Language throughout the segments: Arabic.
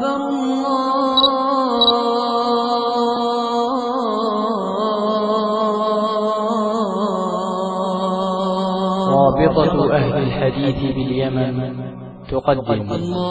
رابطة أهل الحديث باليمن تقدم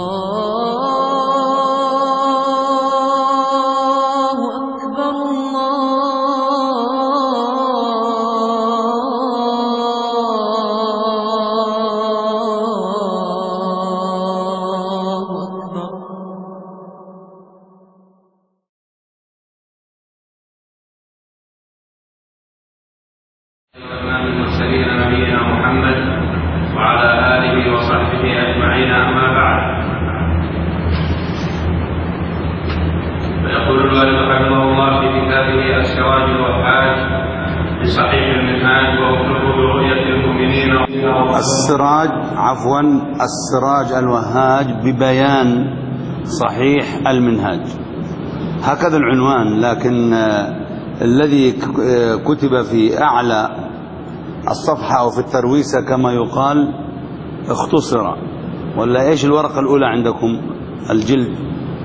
السراج الوهاج ببيان صحيح المنهاج، هكذا العنوان. لكن الذي كتب في أعلى الصفحة أو في الترويسة كما يقال اختصر، ولا إيش الورقة الأولى عندكم الجلد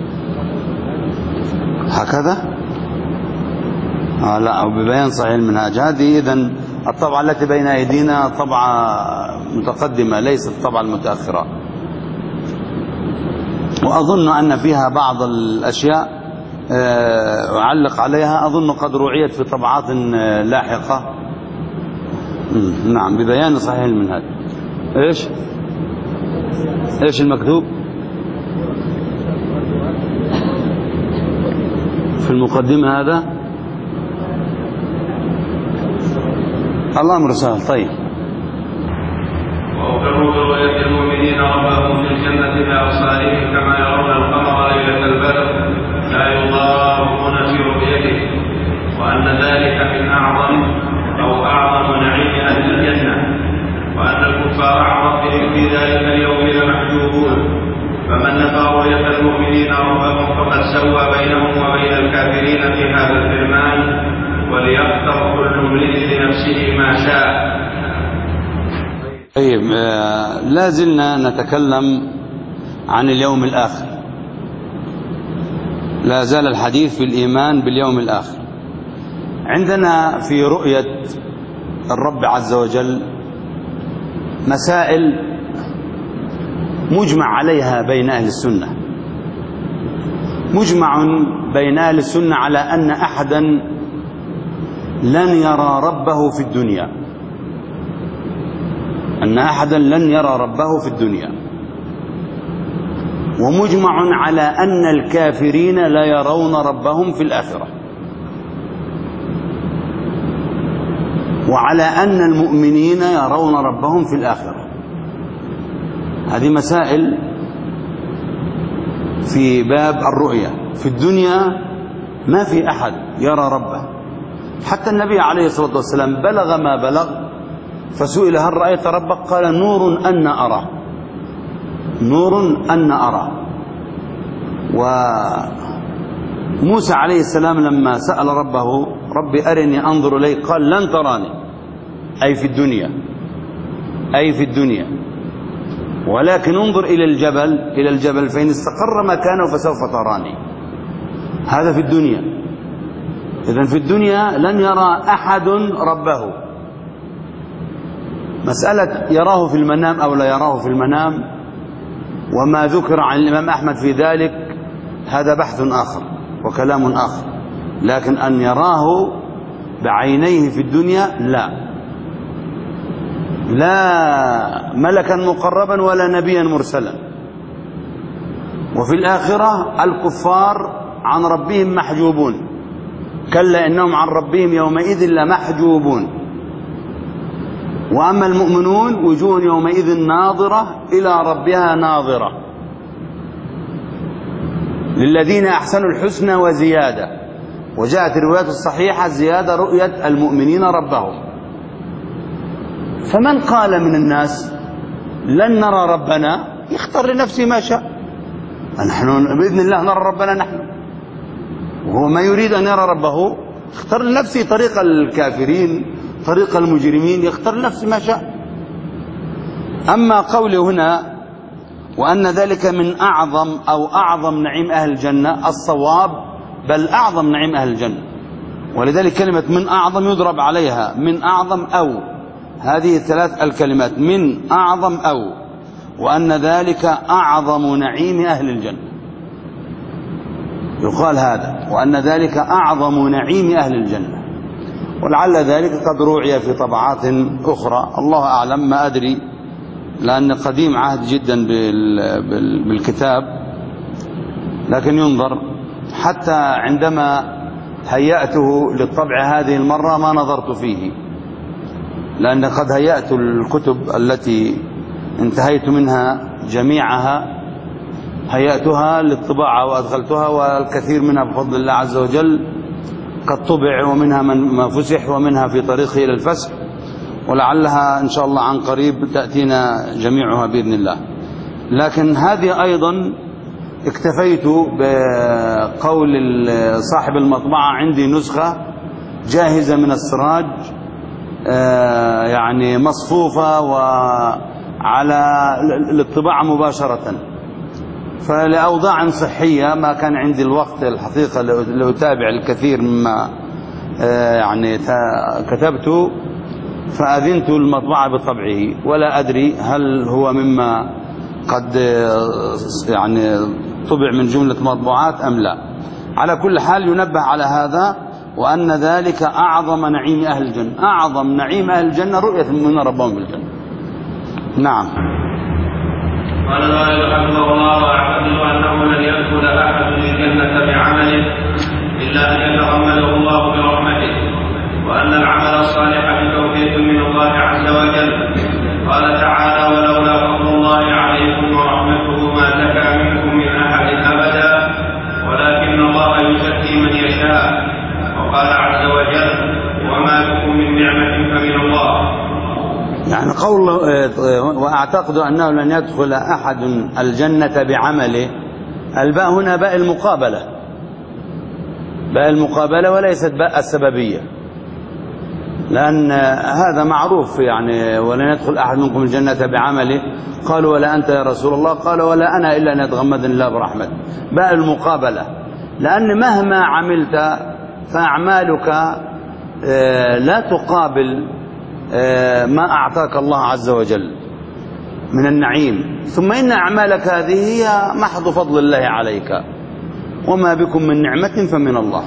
هكذا؟ لا، أو ببيان صحيح المنهاج. هذه إذن الطبعة التي بين أيدينا طبعة متقدمة ليست الطبعة المتأخرة، وأظن أن فيها بعض الأشياء أعلق عليها، أظن قد رعيت في طبعات لاحقة. نعم، ببيان صحيح المنهاج. إيش المكتوب في المقدمة؟ هذا الأمر سهل. طيب، وأقروا برؤية المؤمنين ربهم في الجنة بأبصارهم كما يرون القمر ليلة البدر لا يضامون في رؤيته، وأن ذلك من أعظم نعيم أهل الجنة، وأن الكفار عن ربهم في ذلك اليوم لمحجوبون، فمن نفى رؤية المؤمنين ربهم فقد سوى بينهم وبين الكافرين في هذا الحرمان، وليختر كل امرئ لنفسه ما شاء. طيب، لا زلنا نتكلم عن اليوم الآخر، لا زال الحديث في الإيمان باليوم الآخر. عندنا في رؤية الرب عز وجل مسائل مجمع عليها بين أهل السنة، مجمع بين أهل السنة على أن أحدا لن يرى ربه في الدنيا، أن أحدا لن يرى ربه في الدنيا، ومجمع على أن الكافرين لا يرون ربهم في الآخرة، وعلى أن المؤمنين يرون ربهم في الآخرة. هذه مسائل في باب الرؤية. في الدنيا ما في أحد يرى ربه، حتى النبي عليه الصلاة والسلام بلغ ما بلغ، فسئل هل رأيت ربك؟ قال نور أن أرى، نور أن أرى. وموسى عليه السلام لما سأل ربه ربي أرني أنظر إليك، قال لن تراني، أي في الدنيا، أي في الدنيا، ولكن انظر إلى الجبل فإن استقر مكانه فسوف تراني. هذا في الدنيا. إذن في الدنيا لن يرى أحد ربه. مسألة يراه في المنام أو لا يراه في المنام وما ذكر عن الإمام أحمد في ذلك هذا بحث آخر وكلام آخر، لكن أن يراه بعينيه في الدنيا لا ملكا مقربا ولا نبيا مرسلا. وفي الآخرة الكفار عن ربهم محجوبون، كلا إنهم عن ربهم يومئذ لمحجوبون. وأما المؤمنون وجوه يومئذ ناظرة إلى ربها ناظرة، للذين أحسنوا الحسنى وزيادة. وجاءت الروايات الصحيحة زيادة رؤية المؤمنين ربهم. فمن قال من الناس لن نرى ربنا يختار لنفسه ما شاء، نحن بإذن الله نرى ربنا نحن، وهو ما يريد أن يرى ربه اختار لنفسه طريق الكافرين، طريق المجرمين، يختار لنفسه ما شاء. أما قوله هنا وأن ذلك من أعظم أو أعظم نعيم أهل الجنة. الصواب بل أعظم نعيم أهل الجنة، ولذلك كلمة من أعظم يضرب عليها من أعظم أو، هذه الثلاث الكلمات من أعظم أو، وأن ذلك أعظم نعيم أهل الجنة، يقال هذا وأن ذلك أعظم نعيم أهل الجنة. ولعل ذلك قد روعي في طبعات أخرى، الله أعلم، ما أدري، لأن قديم عهد جدا بالكتاب، لكن ينظر. حتى عندما هيأته للطبع هذه المرة ما نظرت فيه، لأن قد هيأت الكتب التي انتهيت منها جميعها، هيأتها للطباعة وأدخلتها، والكثير منها بفضل الله عز وجل قد طبع، ومنها ما فسح، ومنها في طريقه إلى الفسح، ولعلها إن شاء الله عن قريب تأتينا جميعها بإذن الله. لكن هذه أيضا اكتفيت بقول صاحب المطبعة: عندي نسخة جاهزة من السراج، يعني مصفوفة وعلى الطباعة مباشرة. فلأوضاع صحية ما كان عندي الوقت الحقيقة لأتابع الكثير مما يعني كتبته، فأذنت المطبعة بطبعه، ولا أدري هل هو مما قد يعني طبع من جملة مطبوعات أم لا. على كل حال ينبه على هذا، وأن ذلك أعظم نعيم أهل الجنة. أعظم نعيم أهل الجنة رؤية من ربهم بالجنة. نعم. قال الوالد رحمه الله: واعتقد انه لن يدخل احد الجنه بعمله الا ان يتغمده الله برحمته، وان العمل الصالح بتوفيق من الله عز وجل. قال تعالى: ولولا فضل الله عليكم ورحمته ما زكى منكم من احد ابدا ولكن الله يزكي من يشاء. وقال عز وجل: وما بكم من نعمه فمن الله. يعني قول وأعتقد أنه لن يدخل أحد الجنة بعمله، الباء هنا باء المقابلة، باء المقابلة وليست باء السببية، لأن هذا معروف. يعني ولن يدخل أحد منكم الجنة بعمله، قالوا: ولا أنت يا رسول الله؟ قال: ولا أنا إلا أن يتغمدني الله برحمته. باء المقابلة، لأن مهما عملت فأعمالك لا تقابل ما أعطاك الله عز وجل من النعيم. ثم إن أعمالك هذه هي محض فضل الله عليك، وما بكم من نعمة فمن الله.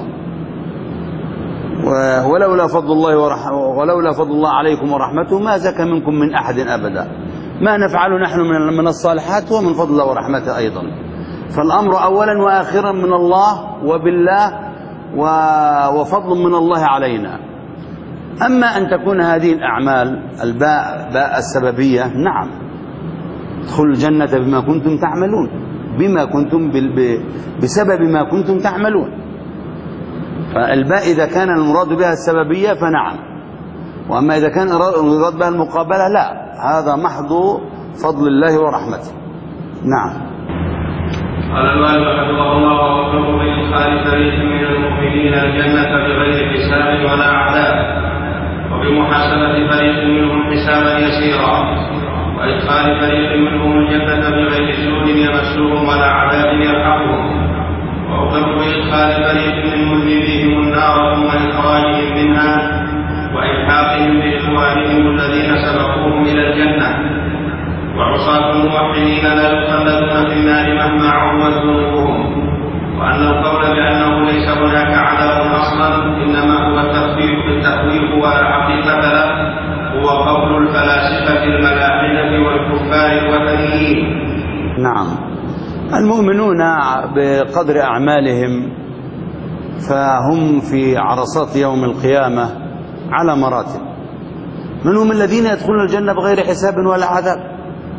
ولولا فضل الله عليكم ورحمته ما زكى منكم من أحد أبدا. ما نفعل نحن من الصالحات ومن فضل الله ورحمته أيضا. فالأمر أولا وآخرا من الله وبالله وفضل من الله علينا. أما أن تكون هذه الأعمال الباء باء السببية، نعم، ادخلوا الجنة بما كنتم تعملون، بما كنتم بسبب ما كنتم تعملون. فالباء إذا كان المراد بها السببية فنعم، وأما إذا كان المراد بها المقابلة لا، هذا محض فضل الله ورحمته. نعم. قال الوالد رحمه الله: وقوله بإدخال فريق من المؤمنين الجنة بغير حساب ولا عذاب، وبمحاسبة فريق منهم حسابا يسيرا، وإدخال فريق منهم الجنة بغير سوء يمسهم ولا عذاب يلحقهم، وأخبر بإدخال فريق من مذنبيهم النار ثم إخراجهم منها وإلحاقهم بإخوانهم الذين سبقوهم إلى الجنة. وعصاة الموحدين لا يخلدون في النار مهما عظمت ذنوبهم. وأن القول بأنه ليس هناك عذاب أصلا إنما هو التخويف ولا حقيقة له، هو قول الفلاسفة الملاحدة والكفار الوثنيين. نعم. المؤمنون بقدر أعمالهم فهم في عرصات يوم القيامة على مراتب. منهم الذين يدخلون الجنة بغير حساب ولا عذاب،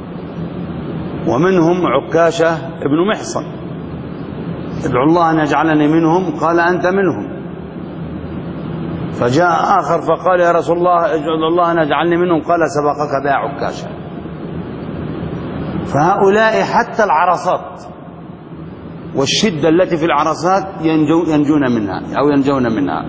ومنهم عكاشة ابن محصن: ادعوا الله أن يجعلني منهم، قال: أنت منهم. فجاء آخر فقال: يا رسول الله ادعوا الله أن يجعلني منهم، قال: سبقك بها عكاشة. فهؤلاء حتى العرصات والشدة التي في العرصات ينجون منها أو ينجون منها.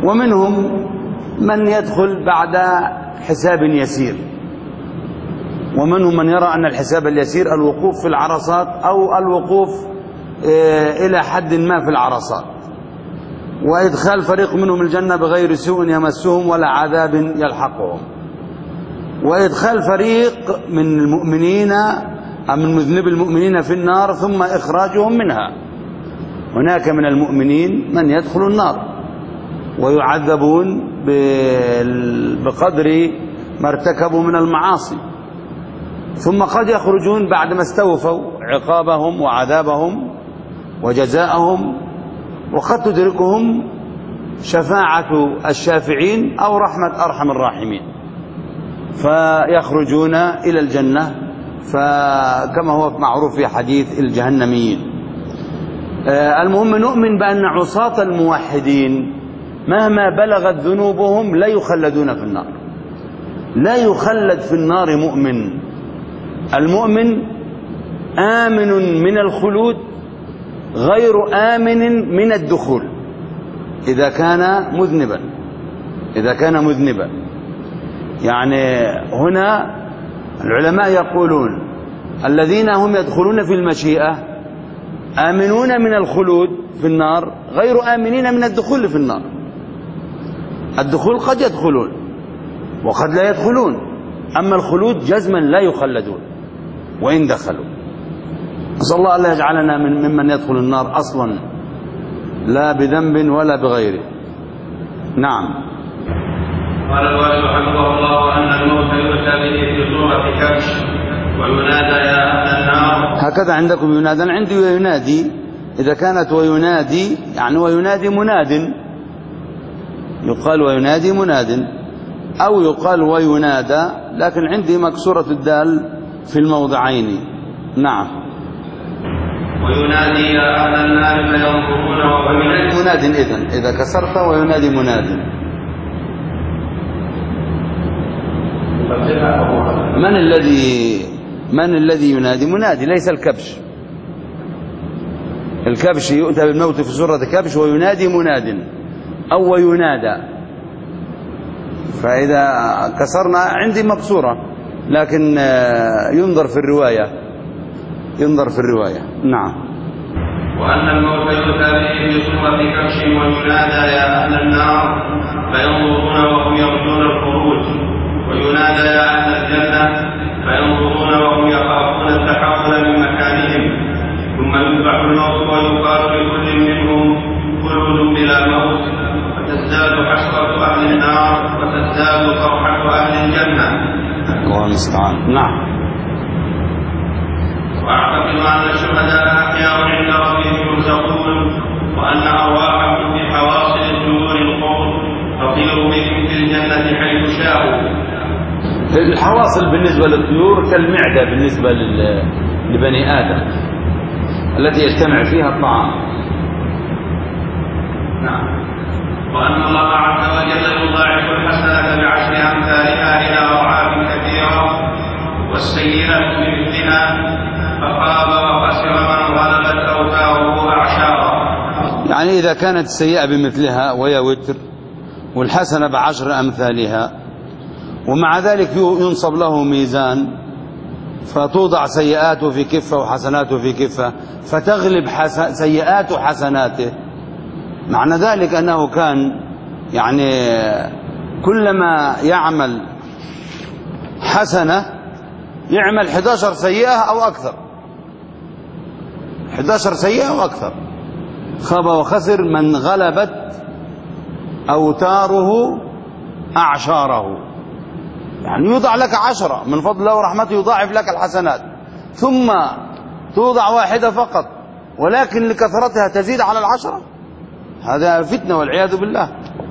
ومنهم من يدخل بعد حساب يسير، ومنهم من يرى أن الحساب اليسير الوقوف في العرصات أو الوقوف إلى حد ما في العرصات، وإدخال فريق منهم الجنة بغير سوء يمسهم ولا عذاب يلحقهم، وإدخال فريق من المؤمنين أو من مذنب المؤمنين في النار ثم إخراجهم منها. هناك من المؤمنين من يدخل النار ويعذبون بقدر ما ارتكبوا من المعاصي، ثم قد يخرجون بعد ما استوفوا عقابهم وعذابهم وجزاءهم، وقد تدركهم شفاعة الشافعين أو رحمة أرحم الراحمين فيخرجون إلى الجنة، فكما هو معروف في حديث الجهنميين. المهم نؤمن بأن عصاة الموحدين مهما بلغت ذنوبهم لا يخلدون في النار، لا يخلد في النار مؤمن. المؤمن آمن من الخلود غير آمن من الدخول إذا كان مذنبا. يعني هنا العلماء يقولون الذين هم يدخلون في المشيئة آمنون من الخلود في النار غير آمنين من الدخول في النار. الدخول قد يدخلون وقد لا يدخلون، أما الخلود جزما لا يخلدون وإن دخلوا. نسأل الله ألا يجعلنا ممن يدخل النار أصلا لا بذنب ولا بغيره. نعم. قال الوالد رحمه الله أن الموت يؤتى به في صورة كبش وينادى يا أهل النار. هكذا عندكم ينادى، عندي وينادي. إذا كانت وينادي يعني وينادي مناد، يقال وينادي مناد أو يقال وينادى، لكن عندي مكسورة الدال في الموضعين. نعم. وينادي يا أهل النار فينظرون وهو مناد. إذا كسرت وينادي مناد. من الذي ينادي؟ منادي ليس الكبش. الكبش يؤتى بالموت في سورة كبش وينادي مناد أو وينادى. فإذا كسرنا عندي مكسورة، لكن ينظر في الرواية. نعم. وأن الموت يؤتى به في صورة كبش وينادى يا أهل النار فينظرون وهم يرجون الخروج، وينادى يا أهل الجنة فينظرون وهم يخافون التحول من مكانهم، ثم يذبح الموت ويقال لكل منهم خلود بلا موت، وتزداد حسرة أهل النار وتزداد فرحة أهل الجنة. الله المستعان. نعم. وأعتقد أن الشهداء أحياء عند ربهم يرزقون، وأن أرواحهم في حواصل الدور القبر تطير بهم في الجنة حيث شاءوا. الحواصل بالنسبة للطيور كالمعدة بالنسبة لبني آدم التي يجتمع فيها الطعام. نعم. وأن الله عز وجل يضاعف الحسنة بعشر أمثالها إلى أضعاف كثيرة والسيئة بمثلها، فخاب وخسر من غلبت أوتاره أعشارا. يعني إذا كانت السيئة بمثلها وهي وتر والحسنة بعشر أمثالها، ومع ذلك ينصب له ميزان فتوضع سيئاته في كفة وحسناته في كفة فتغلب سيئات حسناته، معنى ذلك أنه كان يعني كلما يعمل حسنة يعمل 11 سيئة أو أكثر، 11 سيئة أو أكثر. خاب وخسر من غلبت أوتاره أعشاره، يعني يوضع لك 10 من فضل الله ورحمته، يضاعف لك الحسنات، ثم توضع واحدة فقط ولكن لكثرتها تزيد على 10. هذا فتنة والعياذ بالله.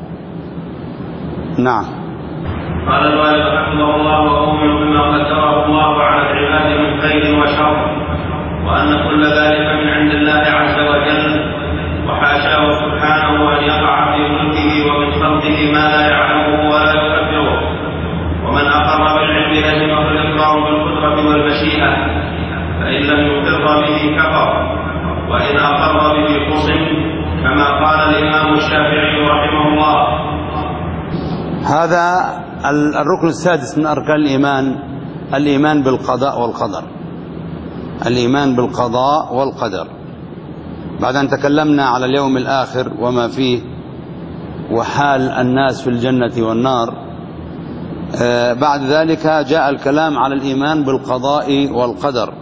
نعم. قال الوالد رحمه الله وأؤمن بما قدره الله على العباد من خير وشر، وأن كل ذلك من عند الله عز وجل، وحاشاه سبحانه أن يقع في ملكه ومن خلقه ما لا يعلمه ولا يقدره. ومن أقر بالعلم لزمه الإقرار بالقدرة والمشيئة، فإن لم يقر به كفر، وإن أقر به خصم، كما قال الإمام الشافعي رحمه الله. هذا الركن السادس من أركان الإيمان، الإيمان بالقضاء والقدر. الإيمان بالقضاء والقدر. بعد أن تكلمنا على اليوم الآخر وما فيه وحال الناس في الجنة والنار، بعد ذلك جاء الكلام على الإيمان بالقضاء والقدر،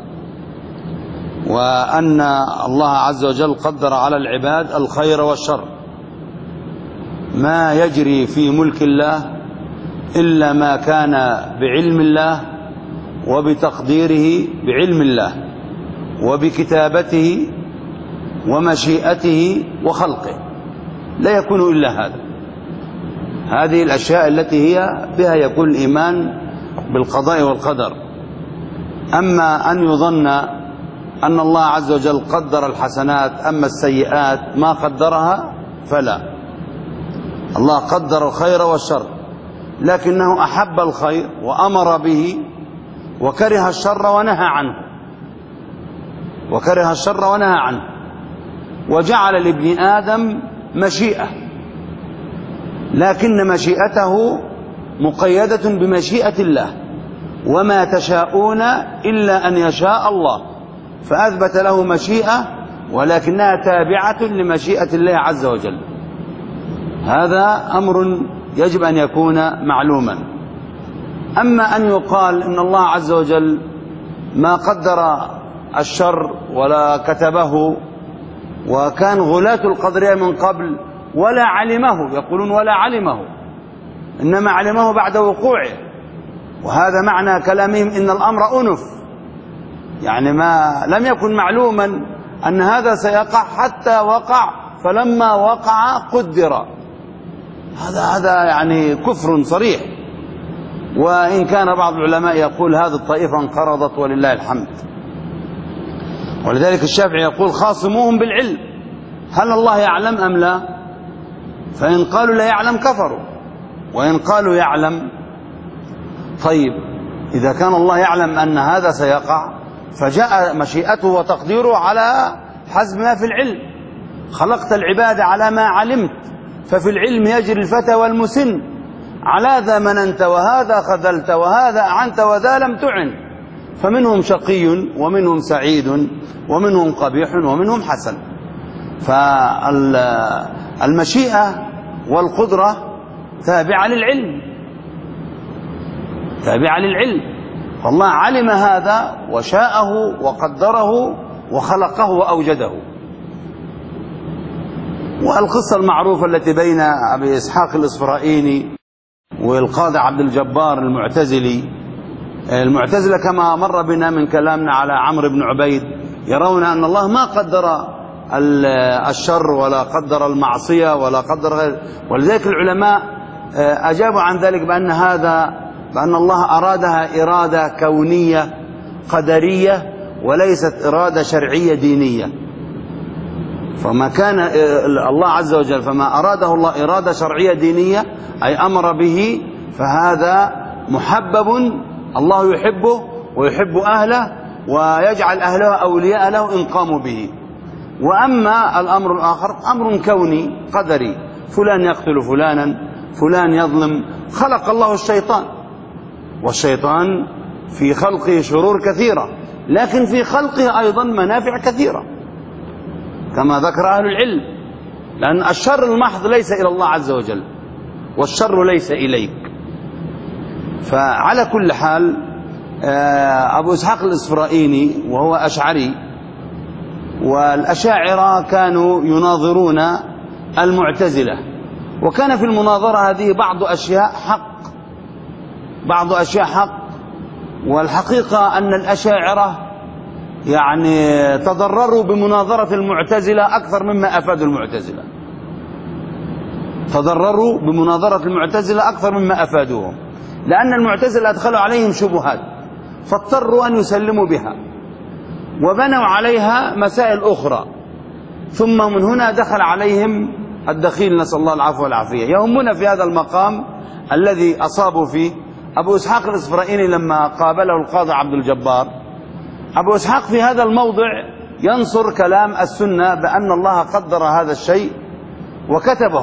وأن الله عز وجل قدر على العباد الخير والشر. ما يجري في ملك الله إلا ما كان بعلم الله وبتقديره، بعلم الله وبكتابته ومشيئته وخلقه، لا يكون إلا هذا. هذه الأشياء التي هي بها يكون الإيمان بالقضاء والقدر. أما أن يظن أن الله عز وجل قدر الحسنات أما السيئات ما قدرها فلا. الله قدر الخير والشر، لكنه أحب الخير وأمر به وكره الشر ونهى عنه، وكره الشر ونهى عنه، وجعل لابن آدم مشيئة، لكن مشيئته مقيدة بمشيئة الله، وما تشاءون إلا أن يشاء الله، فأثبت له مشيئة ولكنها تابعة لمشيئة الله عز وجل. هذا أمر يجب أن يكون معلوما. أما أن يقال إن الله عز وجل ما قدر الشر ولا كتبه، وكان غلاة القدرية من قبل ولا علمه، يقولون ولا علمه، إنما علمه بعد وقوعه، وهذا معنى كلامهم إن الأمر أنف، يعني ما لم يكن معلوما أن هذا سيقع حتى وقع، فلما وقع قدر. هذا يعني كفر صريح. وإن كان بعض العلماء يقول هذه الطائفة انقرضت ولله الحمد. ولذلك الشافعي يقول خاصموهم بالعلم، هل الله يعلم أم لا؟ فإن قالوا لا يعلم كفروا، وإن قالوا يعلم. طيب إذا كان الله يعلم أن هذا سيقع فجاء مشيئته وتقديره على حسب ما في العلم. خلقت العباد على ما علمت، ففي العلم يجري الفتى والمسن، على ذا مننت وهذا خذلت وهذا أعنت وذا لم تعن، فمنهم شقي ومنهم سعيد ومنهم قبيح ومنهم حسن. فالمشيئة والقدرة تابعة للعلم، تابعة للعلم. فالله علم هذا وشاءه وقدره وخلقه وأوجده. والقصة المعروفة التي بين أبي إسحاق الإسفرائيني والقاضي عبد الجبار المعتزلي. المعتزلة كما مر بنا من كلامنا على عمرو بن عبيد يرون أن الله ما قدر الشر ولا قدر المعصية ولا قدر غير، ولذلك العلماء أجابوا عن ذلك بأن الله أرادها إرادة كونية قدرية وليست إرادة شرعية دينية. فما كان الله عز وجل فما أراده الله إرادة شرعية دينية أي أمر به، فهذا محبب الله يحبه ويحب أهله ويجعل أهله أولياء له إن قاموا به. وأما الأمر الآخر أمر كوني قدري، فلان يقتل فلانا، فلان يظلم. خلق الله الشيطان، والشيطان في خلقه شرور كثيرة، لكن في خلقه أيضا منافع كثيرة كما ذكر أهل العلم، لأن الشر المحض ليس إلى الله عز وجل والشر ليس إليك. فعلى كل حال أبو إسحاق الإسفرائيني وهو أشعري، والأشاعرة كانوا يناظرون المعتزلة، وكان في المناظرة هذه بعض أشياء حق. والحقيقة أن الأشاعرة يعني تضرروا بمناظرة المعتزلة أكثر مما أفادوا المعتزلة، تضرروا بمناظرة المعتزلة أكثر مما أفادوهم، لأن المعتزلة أدخلوا عليهم شبهات فاضطروا أن يسلموا بها وبنوا عليها مسائل أخرى، ثم من هنا دخل عليهم الدخيل، نسأل الله العفو والعافية. يهمنا في هذا المقام الذي أصابوا فيه أبو إسحاق الإسفرائيني لما قابله القاضي عبد الجبار. أبو إسحاق في هذا الموضع ينصر كلام السنة بأن الله قدر هذا الشيء وكتبه.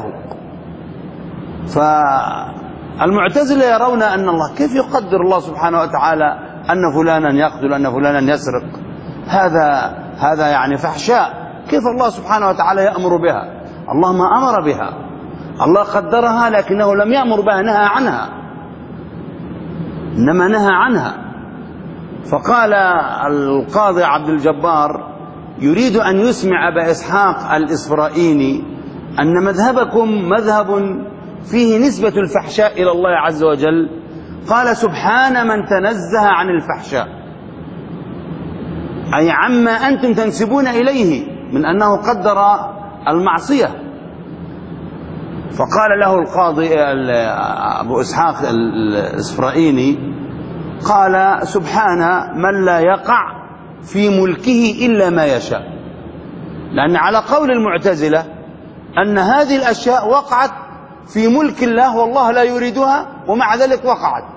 فالمعتزلة يرون أن الله كيف يقدر الله سبحانه وتعالى أن فلانا يقتل، أن فلانا يسرق، هذا يعني فحشاء. كيف الله سبحانه وتعالى يأمر بها؟ الله ما أمر بها، الله قدرها لكنه لم يأمر بها، نهى عنها، إنما نهى عنها. فقال القاضي عبد الجبار يريد أن يسمع أبا إسحاق الإسفرائيني أن مذهبكم مذهب فيه نسبة الفحشاء إلى الله عز وجل. قال سبحان من تنزه عن الفحشاء، أي عما أنتم تنسبون إليه من أنه قدر المعصية. فقال له القاضي أبو إسحاق الإسفرائيني قال سبحان من لا يقع في ملكه إلا ما يشاء، لأن على قول المعتزلة أن هذه الأشياء وقعت في ملك الله والله لا يريدها ومع ذلك وقعت،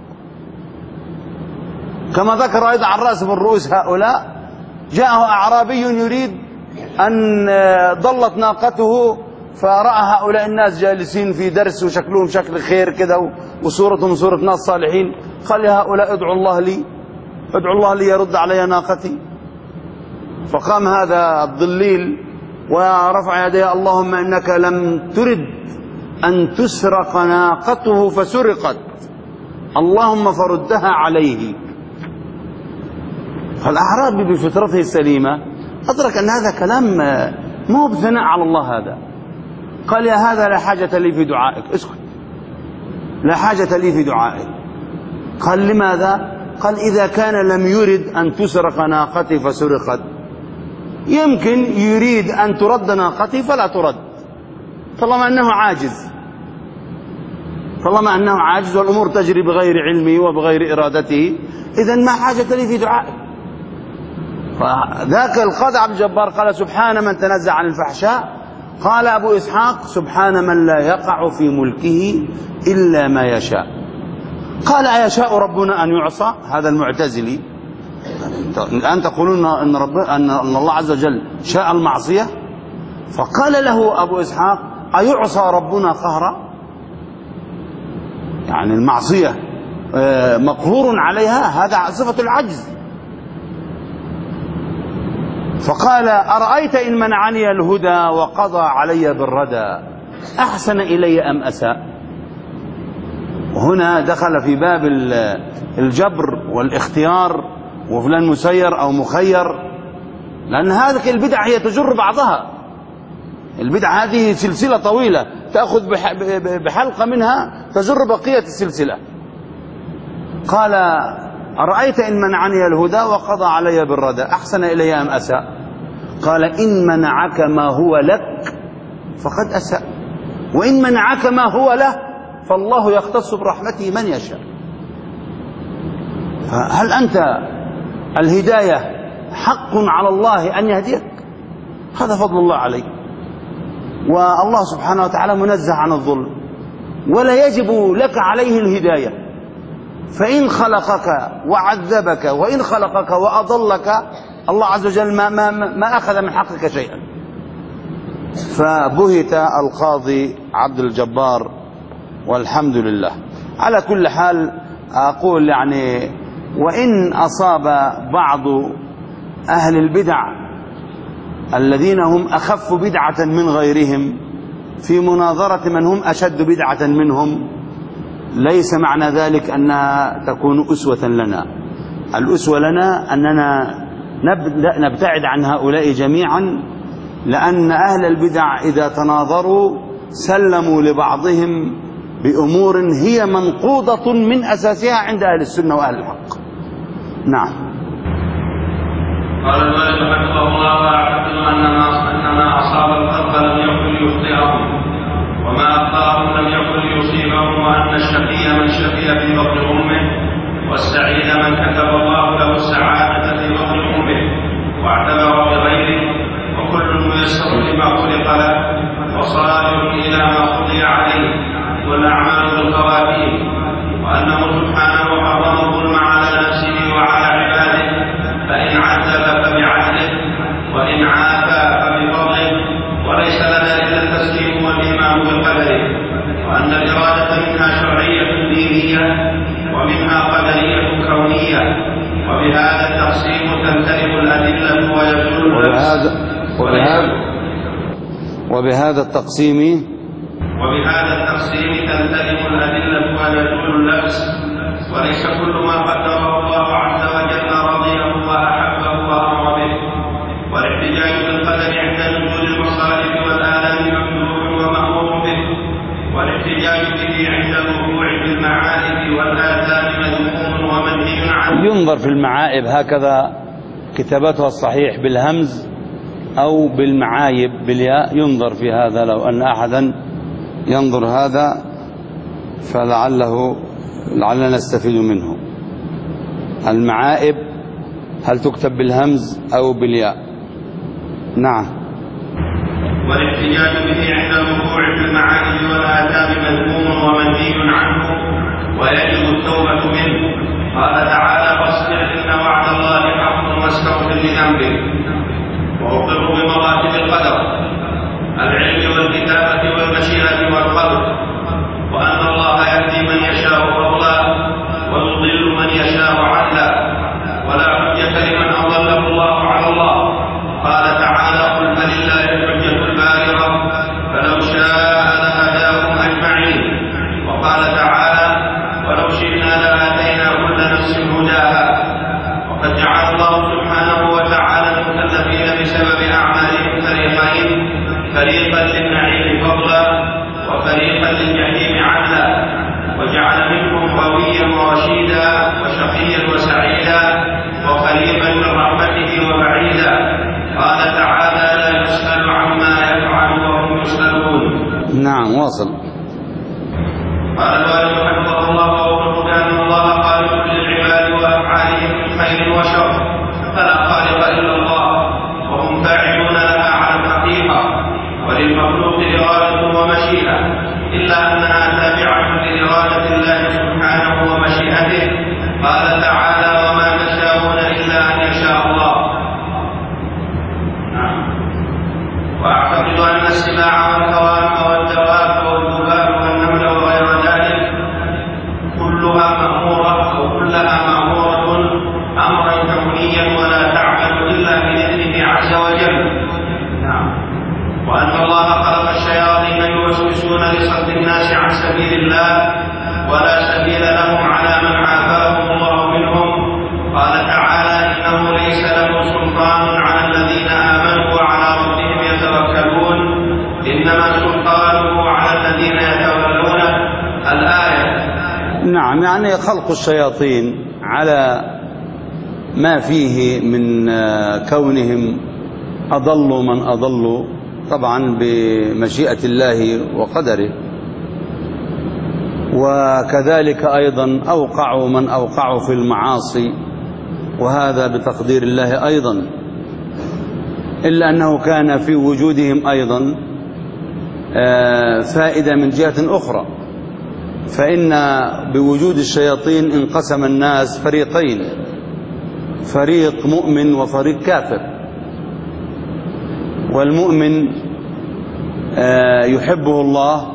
كما ذكر أيضا عن رأس من رؤوس هؤلاء جاءه أعرابي يريد أن ضلت ناقته فرأى هؤلاء الناس جالسين في درس وشكلهم شكل خير كذا وصورتهم صورة ناس صالحين، قال يا هؤلاء ادعوا الله لي يرد علي ناقتي. فقام هذا الضليل ورفع يديه اللهم إنك لم ترد أن تسرق ناقته فسرقت، اللهم فردها عليه. فالأعرابي بفطرته السليمة أدرك أن هذا كلام مو بثناء على الله، هذا قال يا هذا لا حاجة لي في دعائك، اسكت، لا حاجة لي في دعائك. قال لماذا؟ قال إذا كان لم يرد أن تسرق ناقتي فسرقت، يمكن يريد أن ترد ناقتي فلا ترد، طالما أنه عاجز والأمور تجري بغير علمه وبغير إرادته، إذن ما حاجة لي في دعائك. فذاك القاضي عبد الجبار قال سبحان من تنزه عن الفحشاء. قال أبو إسحاق سبحان من لا يقع في ملكه إلا ما يشاء. قال أيشاء ربنا أن يعصى؟ هذا المعتزلي. الآن تقولون أن الله عز وجل شاء المعصية؟ فقال له أبو إسحاق أيعصى ربنا قهرا؟ يعني المعصية مقهور عليها، هذا صفة العجز. فقال أرأيت إن منعني الهدى وقضى علي بالردى أحسن إلي أم أساء؟ وهنا دخل في باب الجبر والاختيار وفلان مسير أو مخير، لأن هذه البدع هي تجر بعضها. البدع هذه سلسلة طويلة تأخذ بحلقة منها تجر بقية السلسلة. قال أرأيت إن منعني الهدى وقضى علي بالردى أحسن إلي أم أساء؟ قال إن منعك ما هو لك فقد أساء، وإن منعك ما هو له فالله يختص برحمته من يشاء. هل أنت الهداية حق على الله أن يهديك؟ هذا فضل الله عليك، والله سبحانه وتعالى منزه عن الظلم، ولا يجب لك عليه الهداية. فإن خلقك وعذبك وإن خلقك وأضلك الله عز وجل ما أخذ من حقك شيئا. فبهت القاضي عبد الجبار والحمد لله. على كل حال أقول يعني وإن أصاب بعض أهل البدع الذين هم أخف بدعة من غيرهم في مناظرة من هم أشد بدعة منهم، ليس معنى ذلك أنها تكون أسوة لنا. الأسوة لنا أننا نبتعد عن هؤلاء جميعا، لأن أهل البدع إذا تناظروا سلموا لبعضهم بأمور هي منقوضة من أساسها عند أهل السنة وأهل الحق. نعم. قال المؤلف رحمه الله واعتقد أن ما أصاب الخلق لم يكن ليخطئهم وما أخطأهم لم يكن ليصيبهم، وأن الشقي من شقي في بطن أمه والسعيد من كتب الله له السعادة في بطن أمه واعتبر بغيره، وكل ميسر لما خلق له وصالح إلى ما قضي عليه والأعمال بالخواتيم، وأنه سبحانه حرم الظلم على نفسه وعلى عباده، فإن عذب فبعدله وإن عافى فبفضله، وليس لنا إلا التسليم والإيمان بقدره، وأن الإرادة منها شرعية دينية ومنها قدرية كونية، الأدلة ويزول اللبس. وبهذا التقسيم تلتئم الأدلة ويزول اللبس، وليس كل ما قدره الله عز وجل رضيه وأحبه وأمر به. والاحتجاج بالقدر عند نزول المصائب والآلام ممدوح ومأمور به، والاحتجاج به عند الوقوع في المعائب والآثام مذموم ومنهي عنه. ينظر في المعائب هكذا كتابتها الصحيح بالهمز أو بالمعايب بالياء، ينظر في هذا. لو أن أحدا ينظر هذا فلعلنا نستفيد منه. المعائب هل تكتب بالهمز أو بالياء؟ نعم. والاحتجاج به عند الوقوع في المعائب والآثام مذموم ومنهي عنه، ويجب التوبة منه. قال تعالى: فاصبر إن وعد الله حق واستغفر لذنبك. وأقر بمراتب القدر: العلم والكتابة والمشيئة والقدر، وأن الله يهدي من يشاء فضلا ويضل من يشاء عدلا، ولا حجة لمن أضله الله على الله. قال تعالى: قل فلله الحجة البالغة فلو شاء لهداكم أجمعين. وقال تعالى: ولو شئنا لآتينا كل نفس هداها. وقد جعل الله سبحانه وتعالى المكلفين بسبب أعمالهم فريقين: فريقا للنعيم فضلا وفريقا للجحيم عدلا، وجعل منهم غويا ورشيدا وشقيا وسعيدا وقريبا من رحمته وبعيدا. قال تعالى: لا يسأل عما يفعل وهم يسألون. نعم، واصل. قال الوالد حفظه الله: وقل بأن الله خالق للعباد وأفعالهم من خير وشر، فلا خالق إلا الله، وهم فاعلون لها على الحقيقة. وللمخلوق إرادة ومشيئة، إلا أنها تابعة لإرادة الله سبحانه ومشيئته. قال تعالى: وما تشاءون إلا أن يشاء الله. وأعتقد أن السباع والهوام والدواب والذباب والنمل وغير ذلك كلها مأمورة أمرا كونيا ولا تعمل إلا بإذنه عز وجل. وأن الله خلق الشياطين يوسوسون لصد الناس عن سبيل الله، ولا سبيل لهم على من عافاهم الله منهم. قال تعالى: إنه ليس له سلطان على الذين آمنوا وعلى ربهم يتوكلون، إنما سلطانه على الذين يتولونه. الآية. نعم، يعني خلق الشياطين على ما فيه من كونهم أضلوا من أضلوا، طبعا بمشيئة الله وقدره، وكذلك أيضا أوقعوا من أوقعوا في المعاصي، وهذا بتقدير الله أيضا. إلا أنه كان في وجودهم أيضا فائدة من جهة أخرى، فإن بوجود الشياطين انقسم الناس فريقين: فريق مؤمن وفريق كافر. والمؤمن يحبه الله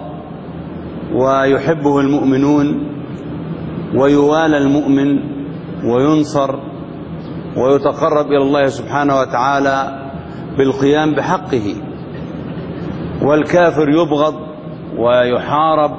ويحبه المؤمنون، ويوالى المؤمن وينصر ويتقرب إلى الله سبحانه وتعالى بالقيام بحقه. والكافر يبغض ويحارب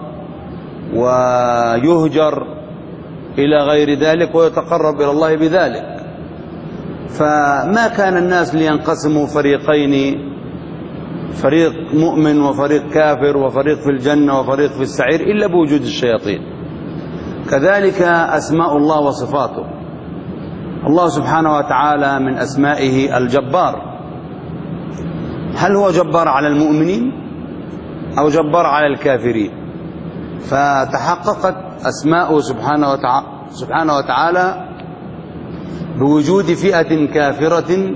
ويهجر إلى غير ذلك ويتقرب إلى الله بذلك. فما كان الناس لينقسموا فريقين: فريق مؤمن وفريق كافر وفريق في الجنة وفريق في السعير، إلا بوجود الشياطين. كذلك أسماء الله وصفاته. الله سبحانه وتعالى من أسمائه الجبار. هل هو جبار على المؤمنين أو جبار على الكافرين؟ فتحققت أسماءه سبحانه وتعالى بوجود فئة كافرة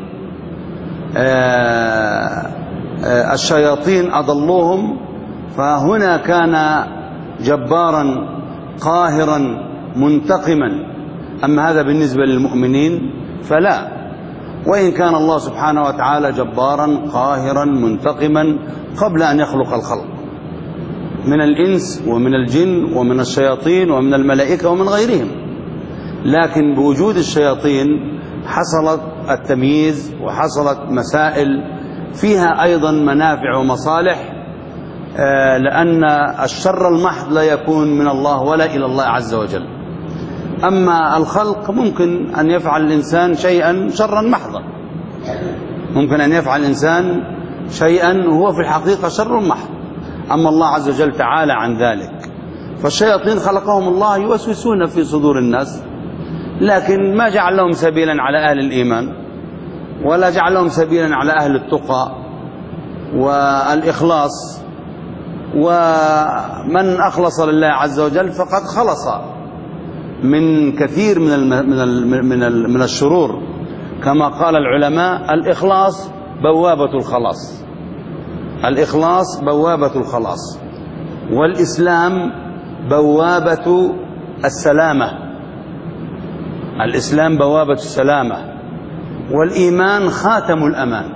الشياطين أضلوهم، فهنا كان جبارا قاهرا منتقما. أما هذا بالنسبة للمؤمنين فلا. وإن كان الله سبحانه وتعالى جبارا قاهرا منتقما قبل أن يخلق الخلق من الإنس ومن الجن ومن الشياطين ومن الملائكة ومن غيرهم، لكن بوجود الشياطين حصلت التمييز وحصلت مسائل فيها أيضا منافع ومصالح، لأن الشر المحض لا يكون من الله ولا إلى الله عز وجل. أما الخلق ممكن أن يفعل الإنسان شيئا شرا محضا، ممكن أن يفعل الإنسان شيئا وهو في الحقيقة شر محض، أما الله عز وجل تعالى عن ذلك. فالشياطين خلقهم الله يوسوسون في صدور الناس، لكن ما جعل لهم سبيلا على أهل الإيمان، ولا جعل لهم سبيلا على أهل التقى والإخلاص. ومن أخلص لله عز وجل فقد خلص من كثير من الشرور، كما قال العلماء: الإخلاص بوابة الخلاص، الإخلاص بوابة الخلاص، والإسلام بوابة السلامة، الإسلام بوابة السلامة، والإيمان خاتم الأمان،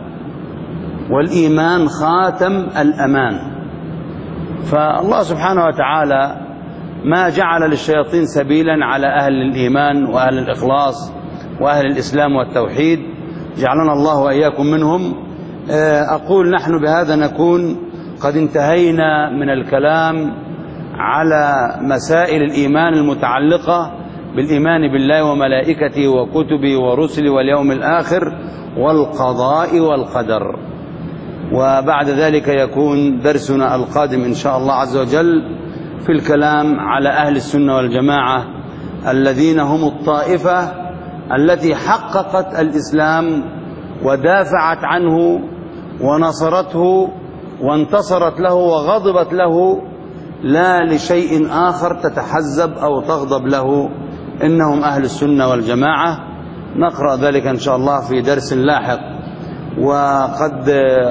والإيمان خاتم الأمان. فالله سبحانه وتعالى ما جعل للشياطين سبيلا على أهل الإيمان وأهل الإخلاص وأهل الإسلام والتوحيد، جعلنا الله وإياكم منهم. أقول نحن بهذا نكون قد انتهينا من الكلام على مسائل الإيمان المتعلقة بالإيمان بالله وملائكته وكتبه ورسله واليوم الآخر والقضاء والقدر. وبعد ذلك يكون درسنا القادم إن شاء الله عز وجل في الكلام على أهل السنة والجماعة الذين هم الطائفة التي حققت الإسلام ودافعت عنه ونصرته وانتصرت له وغضبت له، لا لشيء آخر تتحزب أو تغضب له، إنهم أهل السنة والجماعة. نقرأ ذلك إن شاء الله في درس لاحق. وقد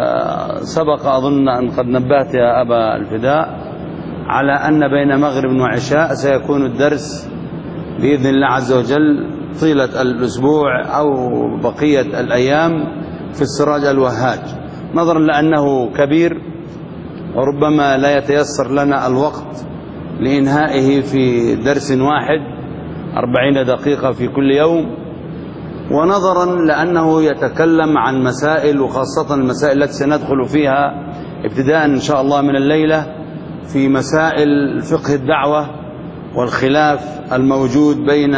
سبق أظن أن قد نبهت يا أبا الفداء على أن بين مغرب وعشاء سيكون الدرس بإذن الله عز وجل طيلة الأسبوع أو بقية الأيام في السراج الوهاج، نظرا لأنه كبير وربما لا يتيسر لنا الوقت لإنهائه في درس واحد 40 دقيقة في كل يوم، ونظرا لأنه يتكلم عن مسائل، وخاصة المسائل التي سندخل فيها ابتداء إن شاء الله من الليلة في مسائل فقه الدعوة والخلاف الموجود بين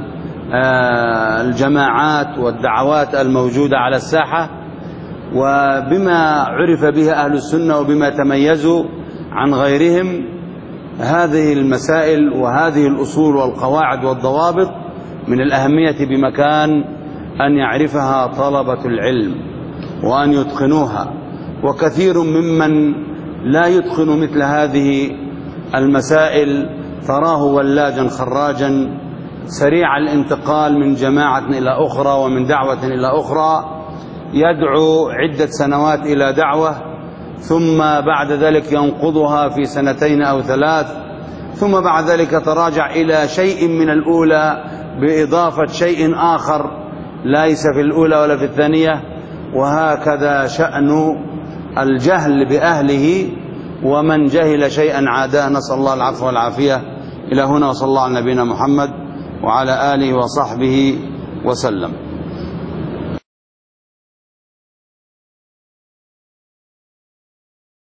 الجماعات والدعوات الموجودة على الساحة، وبما عرف به أهل السنة وبما تميزوا عن غيرهم. هذه المسائل وهذه الأصول والقواعد والضوابط من الأهمية بمكان أن يعرفها طلبة العلم وأن يتقنوها، وكثير ممن لا يتقن مثل هذه المسائل تراه ولاجا خراجا سريع الانتقال من جماعة إلى أخرى ومن دعوة إلى أخرى، يدعو عدة سنوات إلى دعوة ثم بعد ذلك ينقضها في 2 أو 3، ثم بعد ذلك تراجع إلى شيء من الأولى بإضافة شيء آخر ليس في الأولى ولا في الثانية. وهكذا شأن الجهل بأهله، ومن جهل شيئا عاداه، نسأل الله العفو والعافية. إلى هنا، وصلى الله على نبينا محمد وعلى آله وصحبه وسلم.